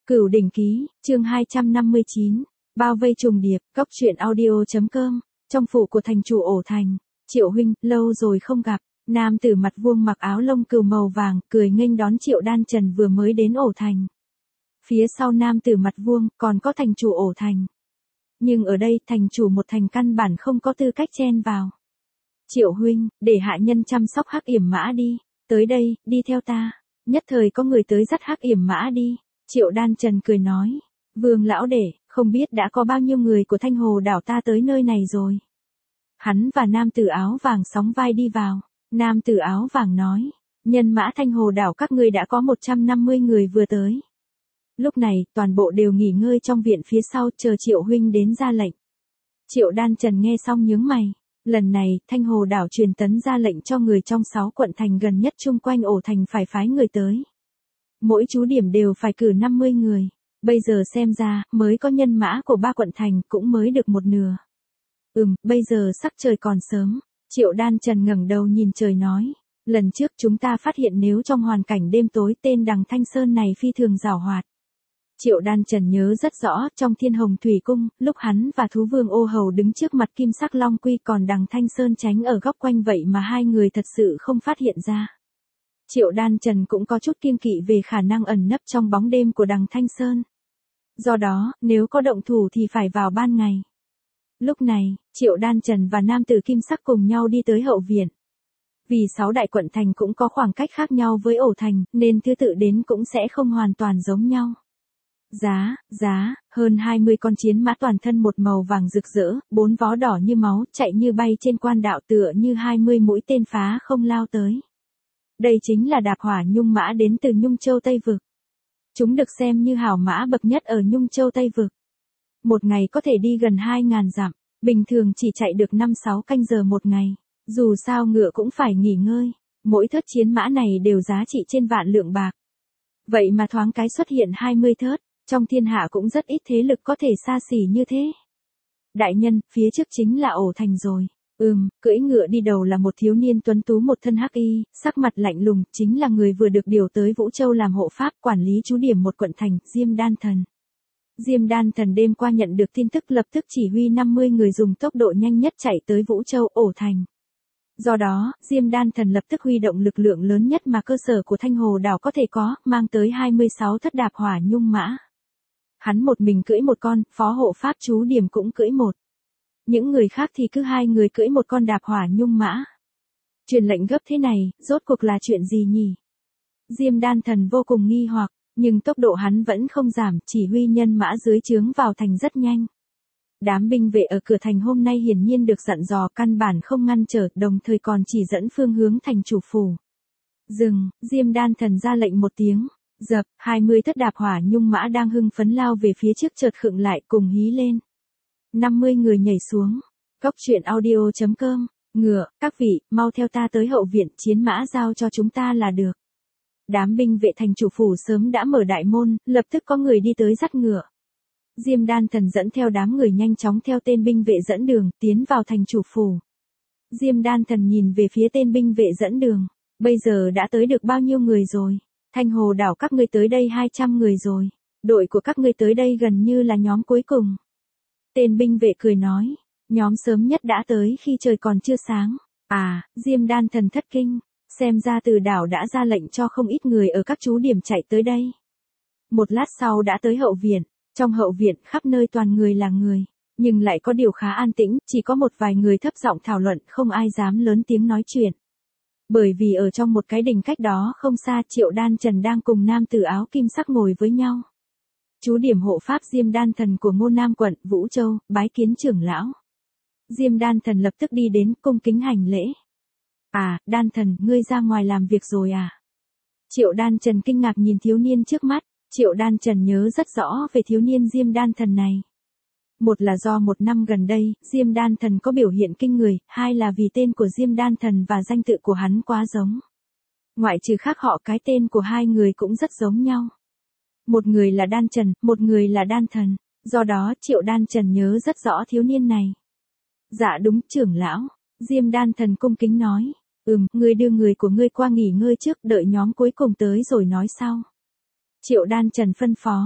Cửu đỉnh ký, chương 259, bao vây trùng điệp, cóc truyện audio.com, trong phủ của thành chủ ổ thành, Triệu huynh, lâu rồi không gặp, nam tử mặt vuông mặc áo lông cừu màu vàng, cười nghênh đón Triệu Đan Trần vừa mới đến ổ thành. Phía sau nam tử mặt vuông, còn có thành chủ ổ thành. Nhưng ở đây, thành chủ một thành căn bản không có tư cách chen vào. Triệu huynh, để hạ nhân chăm sóc Hắc Yểm Mã đi, tới đây, đi theo ta. Nhất thời có người tới dắt Hắc Yểm Mã đi. Triệu Đan Trần cười nói, Vương lão đệ, không biết đã có bao nhiêu người của Thanh Hồ đảo ta tới nơi này rồi. Hắn và nam tử áo vàng sóng vai đi vào. Nam tử áo vàng nói, nhân mã Thanh Hồ đảo các ngươi đã có 150 người vừa tới. Lúc này, toàn bộ đều nghỉ ngơi trong viện phía sau chờ Triệu huynh đến ra lệnh. Triệu Đan Trần nghe xong nhướng mày. Lần này, Thanh Hồ đảo truyền tấn ra lệnh cho người trong 6 quận thành gần nhất chung quanh ổ thành phải phái người tới. Mỗi trú điểm đều phải cử 50 người. Bây giờ xem ra, mới có nhân mã của 3 quận thành cũng mới được một nửa. Bây giờ sắc trời còn sớm. Triệu Đan Trần ngẩng đầu nhìn trời nói. Lần trước chúng ta phát hiện nếu trong hoàn cảnh đêm tối tên Đằng Thanh Sơn này phi thường giàu hoạt. Triệu Đan Trần nhớ rất rõ, trong Thiên Hồng Thủy Cung, lúc hắn và Thú Vương Ô Hầu đứng trước mặt Kim Sắc Long Quy còn Đằng Thanh Sơn tránh ở góc quanh vậy mà hai người thật sự không phát hiện ra. Triệu Đan Trần cũng có chút kiêng kỵ về khả năng ẩn nấp trong bóng đêm của Đằng Thanh Sơn. Do đó, nếu có động thủ thì phải vào ban ngày. Lúc này, Triệu Đan Trần và nam tử Kim Sắc cùng nhau đi tới hậu viện. Vì 6 đại quận thành cũng có khoảng cách khác nhau với ổ thành, nên thứ tự đến cũng sẽ không hoàn toàn giống nhau. Hơn 20 con chiến mã toàn thân một màu vàng rực rỡ, 4 vó đỏ như máu, chạy như bay trên quan đạo tựa như 20 mũi tên phá không lao tới. Đây chính là đạp hỏa nhung mã đến từ Nhung Châu Tây Vực. Chúng được xem như hảo mã bậc nhất ở Nhung Châu Tây Vực. Một ngày có thể đi gần 2.000 dặm, bình thường chỉ chạy được 5-6 canh giờ một ngày. Dù sao ngựa cũng phải nghỉ ngơi, mỗi thớt chiến mã này đều giá trị trên vạn lượng bạc. Vậy mà thoáng cái xuất hiện 20 thớt. Trong thiên hạ cũng rất ít thế lực có thể xa xỉ như thế. Đại nhân, phía trước chính là ổ thành rồi. Cưỡi ngựa đi đầu là một thiếu niên tuấn tú một thân hắc y, sắc mặt lạnh lùng, chính là người vừa được điều tới Vũ Châu làm hộ pháp quản lý trú điểm một quận thành, Diêm Đan Thần. Diêm Đan Thần đêm qua nhận được tin tức lập tức chỉ huy 50 người dùng tốc độ nhanh nhất chạy tới Vũ Châu, ổ thành. Do đó, Diêm Đan Thần lập tức huy động lực lượng lớn nhất mà cơ sở của Thanh Hồ đảo có thể có, mang tới 26 thất đạp hỏa nhung mã. Hắn một mình cưỡi một con, phó hộ pháp chú điểm cũng cưỡi một. Những người khác thì cứ 2 người cưỡi một con đạp hỏa nhung mã. Truyền lệnh gấp thế này, rốt cuộc là chuyện gì nhỉ? Diêm Đan Thần vô cùng nghi hoặc, nhưng tốc độ hắn vẫn không giảm, chỉ huy nhân mã dưới trướng vào thành rất nhanh. Đám binh vệ ở cửa thành hôm nay hiển nhiên được dặn dò căn bản không ngăn trở, đồng thời còn chỉ dẫn phương hướng thành chủ phủ. Dừng, Diêm Đan Thần ra lệnh một tiếng. Dập, 20 thất đạp hỏa nhung mã đang hưng phấn lao về phía trước chợt khựng lại cùng hí lên. 50 người nhảy xuống. Cóc truyện audio.com, ngựa, các vị, mau theo ta tới hậu viện, chiến mã giao cho chúng ta là được. Đám binh vệ thành chủ phủ sớm đã mở đại môn, lập tức có người đi tới dắt ngựa. Diêm Đan Thần dẫn theo đám người nhanh chóng theo tên binh vệ dẫn đường, tiến vào thành chủ phủ. Diêm Đan Thần nhìn về phía tên binh vệ dẫn đường. Bây giờ đã tới được bao nhiêu người rồi? Thanh Hồ đảo các ngươi tới đây 200 người rồi. Đội của các ngươi tới đây gần như là nhóm cuối cùng. Tên binh vệ cười nói. Nhóm sớm nhất đã tới khi trời còn chưa sáng. Diêm Đan Thần thất kinh. Xem ra từ đảo đã ra lệnh cho không ít người ở các trú điểm chạy tới đây. Một lát sau đã tới hậu viện. Trong hậu viện khắp nơi toàn người là người. Nhưng lại có điều khá an tĩnh, chỉ có một vài người thấp giọng thảo luận, không ai dám lớn tiếng nói chuyện. Bởi vì ở trong một cái đình cách đó không xa Triệu Đan Trần đang cùng nam tử áo kim sắc ngồi với nhau. Chú điểm hộ pháp Diêm Đan Thần của Ngô Nam quận, Vũ Châu, bái kiến trưởng lão. Diêm Đan Thần lập tức đi đến cung kính hành lễ. Đan Thần, ngươi ra ngoài làm việc rồi à? Triệu Đan Trần kinh ngạc nhìn thiếu niên trước mắt. Triệu Đan Trần nhớ rất rõ về thiếu niên Diêm Đan Thần này. Một là do một năm gần đây, Diêm Đan Thần có biểu hiện kinh người, hai là vì tên của Diêm Đan Thần và danh tự của hắn quá giống. Ngoại trừ khác họ cái tên của hai người cũng rất giống nhau. Một người là Đan Trần, một người là Đan Thần, do đó Triệu Đan Trần nhớ rất rõ thiếu niên này. Dạ đúng trưởng lão, Diêm Đan Thần cung kính nói, ngươi đưa người của ngươi qua nghỉ ngơi trước, đợi nhóm cuối cùng tới rồi nói sau. Triệu Đan Trần phân phó.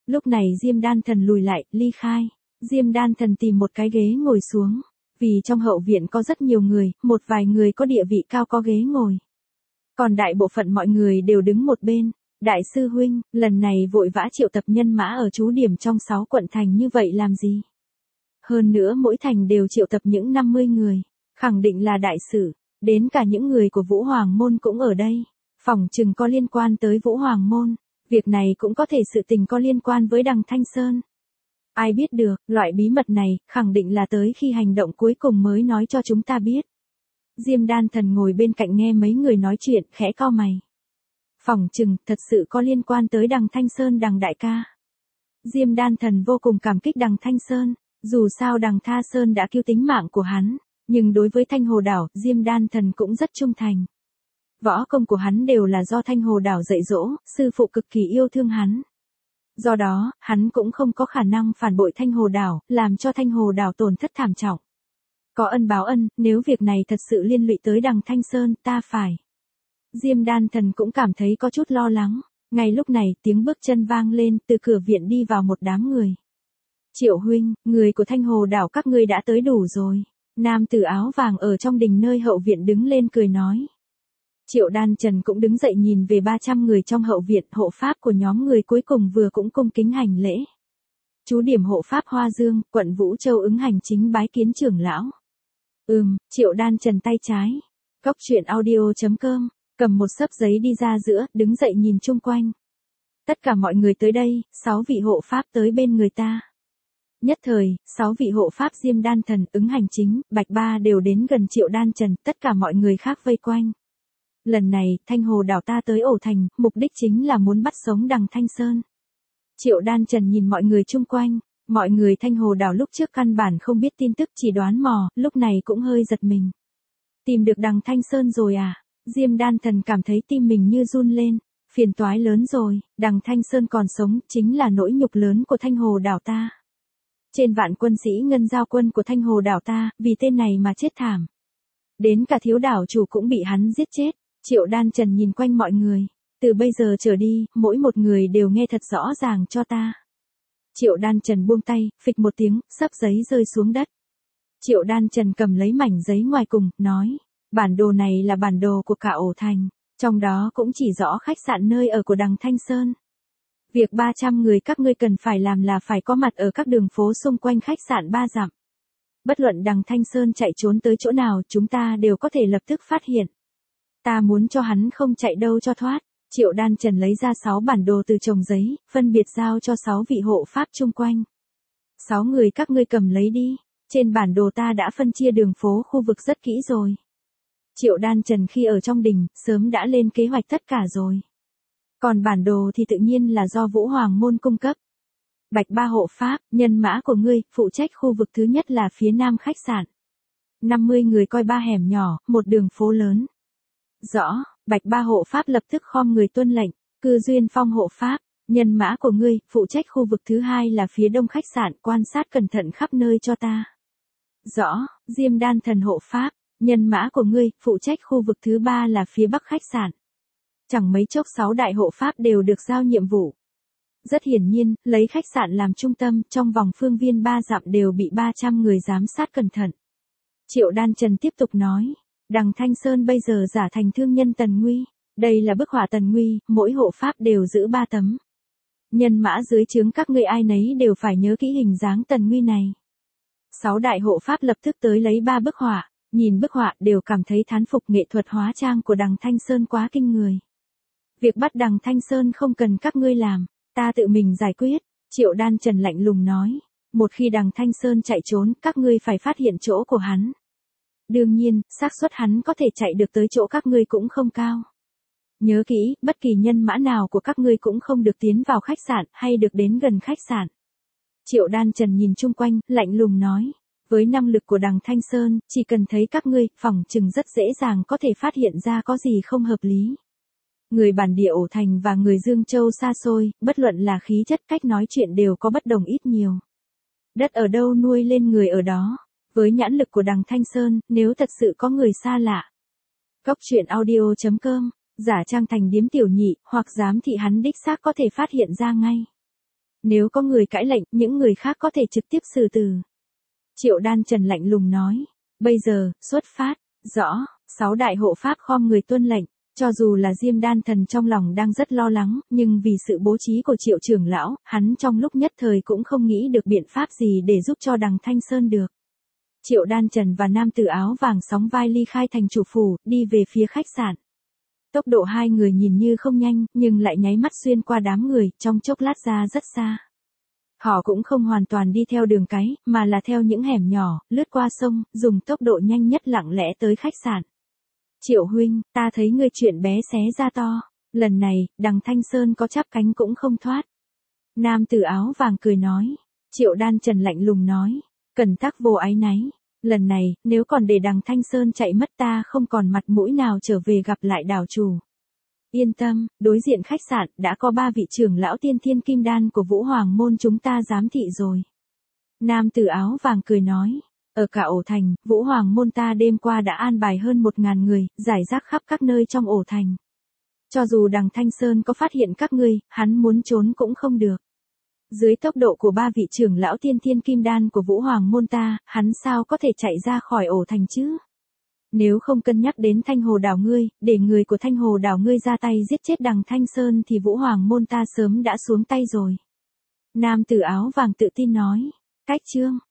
Lúc này Diêm Đan Thần lùi lại, ly khai. Diêm Đan Thần tìm một cái ghế ngồi xuống. Vì trong hậu viện có rất nhiều người, một vài người có địa vị cao có ghế ngồi. Còn đại bộ phận mọi người đều đứng một bên. Đại sư huynh, lần này vội vã triệu tập nhân mã ở trú điểm trong 6 quận thành như vậy làm gì? Hơn nữa mỗi thành đều triệu tập những 50 người. Khẳng định là đại sự. Đến cả những người của Vũ Hoàng Môn cũng ở đây. Phỏng chừng có liên quan tới Vũ Hoàng Môn. Việc này cũng có thể sự tình có liên quan với Đằng Thanh Sơn. Ai biết được, loại bí mật này, khẳng định là tới khi hành động cuối cùng mới nói cho chúng ta biết. Diêm Đan Thần ngồi bên cạnh nghe mấy người nói chuyện, khẽ cau mày. Phỏng chừng, thật sự có liên quan tới Đằng Thanh Sơn Đằng đại ca. Diêm Đan Thần vô cùng cảm kích Đằng Thanh Sơn, dù sao Đằng Tha Sơn đã cứu tính mạng của hắn, nhưng đối với Thanh Hồ Đảo, Diêm Đan Thần cũng rất trung thành. Võ công của hắn đều là do Thanh Hồ Đảo dạy dỗ, sư phụ cực kỳ yêu thương hắn. Do đó, hắn cũng không có khả năng phản bội Thanh Hồ Đảo, làm cho Thanh Hồ Đảo tổn thất thảm trọng. Có ân báo ân, nếu việc này thật sự liên lụy tới Đằng Thanh Sơn, ta phải. Diêm Đan Thần cũng cảm thấy có chút lo lắng. Ngay lúc này, tiếng bước chân vang lên, từ cửa viện đi vào một đám người. Triệu huynh, người của Thanh Hồ Đảo các ngươi đã tới đủ rồi. Nam tử áo vàng ở trong đình nơi hậu viện đứng lên cười nói. Triệu Đan Trần cũng đứng dậy nhìn về 300 người trong hậu viện, hộ pháp của nhóm người cuối cùng vừa cũng cung kính hành lễ. Chú điểm hộ pháp Hoa Dương, quận Vũ Châu ứng hành chính bái kiến trưởng lão. Triệu Đan Trần tay trái. Góc truyện audio.com, cầm một xấp giấy đi ra giữa, đứng dậy nhìn chung quanh. Tất cả mọi người tới đây, 6 vị hộ pháp tới bên người ta. Nhất thời, 6 vị hộ pháp Diêm Đan Thần, ứng hành chính, Bạch Ba đều đến gần Triệu Đan Trần, tất cả mọi người khác vây quanh. Lần này, Thanh Hồ Đảo ta tới ổ thành, mục đích chính là muốn bắt sống Đằng Thanh Sơn. Triệu Đan Trần nhìn mọi người chung quanh, mọi người Thanh Hồ Đảo lúc trước căn bản không biết tin tức chỉ đoán mò, lúc này cũng hơi giật mình. Tìm được Đằng Thanh Sơn rồi à? Diêm Đan Thần cảm thấy tim mình như run lên, phiền toái lớn rồi, Đằng Thanh Sơn còn sống, chính là nỗi nhục lớn của Thanh Hồ Đảo ta. Trên vạn quân sĩ ngân giao quân của Thanh Hồ Đảo ta, vì tên này mà chết thảm. Đến cả thiếu đảo chủ cũng bị hắn giết chết. Triệu Đan Trần nhìn quanh mọi người. Từ bây giờ trở đi, mỗi một người đều nghe thật rõ ràng cho ta. Triệu Đan Trần buông tay, phịch một tiếng, xấp giấy rơi xuống đất. Triệu Đan Trần cầm lấy mảnh giấy ngoài cùng, nói. Bản đồ này là bản đồ của cả ổ thành. Trong đó cũng chỉ rõ khách sạn nơi ở của Đằng Thanh Sơn. Việc 300 người các ngươi cần phải làm là phải có mặt ở các đường phố xung quanh khách sạn 3 dặm. Bất luận Đằng Thanh Sơn chạy trốn tới chỗ nào, chúng ta đều có thể lập tức phát hiện. Ta muốn cho hắn không chạy đâu cho thoát. Triệu Đan Trần lấy ra 6 bản đồ từ chồng giấy, phân biệt giao cho 6 vị hộ pháp chung quanh. 6 người các ngươi cầm lấy đi. Trên bản đồ ta đã phân chia đường phố khu vực rất kỹ rồi. Triệu Đan Trần khi ở trong đình, sớm đã lên kế hoạch tất cả rồi. Còn bản đồ thì tự nhiên là do Vũ Hoàng Môn cung cấp. Bạch Ba hộ pháp, nhân mã của ngươi, phụ trách khu vực thứ nhất là phía nam khách sạn. 50 người coi 3 hẻm nhỏ, một đường phố lớn. Rõ, Bạch Ba hộ pháp lập tức khom người tuân lệnh. Cư Duyên Phong hộ pháp, nhân mã của ngươi, phụ trách khu vực thứ hai là phía đông khách sạn, quan sát cẩn thận khắp nơi cho ta. Rõ, Diêm Đan Thần hộ pháp, nhân mã của ngươi, phụ trách khu vực thứ ba là phía bắc khách sạn. Chẳng mấy chốc 6 đại hộ pháp đều được giao nhiệm vụ. Rất hiển nhiên, lấy khách sạn làm trung tâm, trong vòng phương viên 3 dặm đều bị 300 người giám sát cẩn thận. Triệu Đan Trần tiếp tục nói, Đằng Thanh Sơn bây giờ giả thành thương nhân Tần Nguy. Đây là bức họa Tần Nguy, mỗi hộ pháp đều giữ 3 tấm. Nhân mã dưới trướng các ngươi ai nấy đều phải nhớ kỹ hình dáng Tần Nguy này. 6 đại hộ pháp lập tức tới lấy 3 bức họa, nhìn bức họa đều cảm thấy thán phục nghệ thuật hóa trang của Đằng Thanh Sơn quá kinh người. Việc bắt Đằng Thanh Sơn không cần các ngươi làm, ta tự mình giải quyết. Triệu Đan Trần lạnh lùng nói, một khi Đằng Thanh Sơn chạy trốn, các ngươi phải phát hiện chỗ của hắn. Đương nhiên, xác suất hắn có thể chạy được tới chỗ các ngươi cũng không cao. Nhớ kỹ, bất kỳ nhân mã nào của các ngươi cũng không được tiến vào khách sạn hay được đến gần khách sạn. Triệu Đan Trần nhìn chung quanh, lạnh lùng nói, với năng lực của Đằng Thanh Sơn, chỉ cần thấy các ngươi, phỏng chừng rất dễ dàng có thể phát hiện ra có gì không hợp lý. Người bản địa ổ thành và người Dương Châu xa xôi, bất luận là khí chất cách nói chuyện đều có bất đồng ít nhiều. Đất ở đâu nuôi lên người ở đó. Với nhãn lực của Đằng Thanh Sơn, nếu thật sự có người xa lạ. Góc truyện audio.com, giả trang thành điếm tiểu nhị, hoặc giám thị hắn đích xác có thể phát hiện ra ngay. Nếu có người cãi lệnh, những người khác có thể trực tiếp xử tử. Triệu Đan Trần lạnh lùng nói. Bây giờ, xuất phát. Rõ, 6 đại hộ pháp khom người tuân lệnh. Cho dù là Diêm Đan Thần trong lòng đang rất lo lắng, nhưng vì sự bố trí của Triệu trưởng lão, hắn trong lúc nhất thời cũng không nghĩ được biện pháp gì để giúp cho Đằng Thanh Sơn được. Triệu Đan Trần và nam tử áo vàng sóng vai ly khai thành chủ phủ, đi về phía khách sạn. Tốc độ hai người nhìn như không nhanh, nhưng lại nháy mắt xuyên qua đám người, trong chốc lát ra rất xa. Họ cũng không hoàn toàn đi theo đường cái, mà là theo những hẻm nhỏ, lướt qua sông, dùng tốc độ nhanh nhất lặng lẽ tới khách sạn. Triệu huynh, ta thấy ngươi chuyện bé xé ra to. Lần này, Đằng Thanh Sơn có chắp cánh cũng không thoát. Nam tử áo vàng cười nói. Triệu Đan Trần lạnh lùng nói. Cẩn tắc vô áy náy. Lần này, nếu còn để Đằng Thanh Sơn chạy mất ta không còn mặt mũi nào trở về gặp lại đảo chủ. Yên tâm, đối diện khách sạn đã có 3 vị trưởng lão tiên thiên kim đan của Vũ Hoàng môn chúng ta giám thị rồi. Nam tử áo vàng cười nói. Ở cả ổ thành, Vũ Hoàng môn ta đêm qua đã an bài hơn 1000 người, giải rác khắp các nơi trong ổ thành. Cho dù Đằng Thanh Sơn có phát hiện các ngươi, hắn muốn trốn cũng không được. Dưới tốc độ của 3 vị trưởng lão tiên thiên kim đan của Vũ Hoàng môn ta, hắn sao có thể chạy ra khỏi ổ thành chứ? Nếu không cân nhắc đến Thanh Hồ đảo ngươi, để người của Thanh Hồ đảo ngươi ra tay giết chết Đằng Thanh Sơn thì Vũ Hoàng môn ta sớm đã xuống tay rồi. Nam tử áo vàng tự tin nói. Cách chương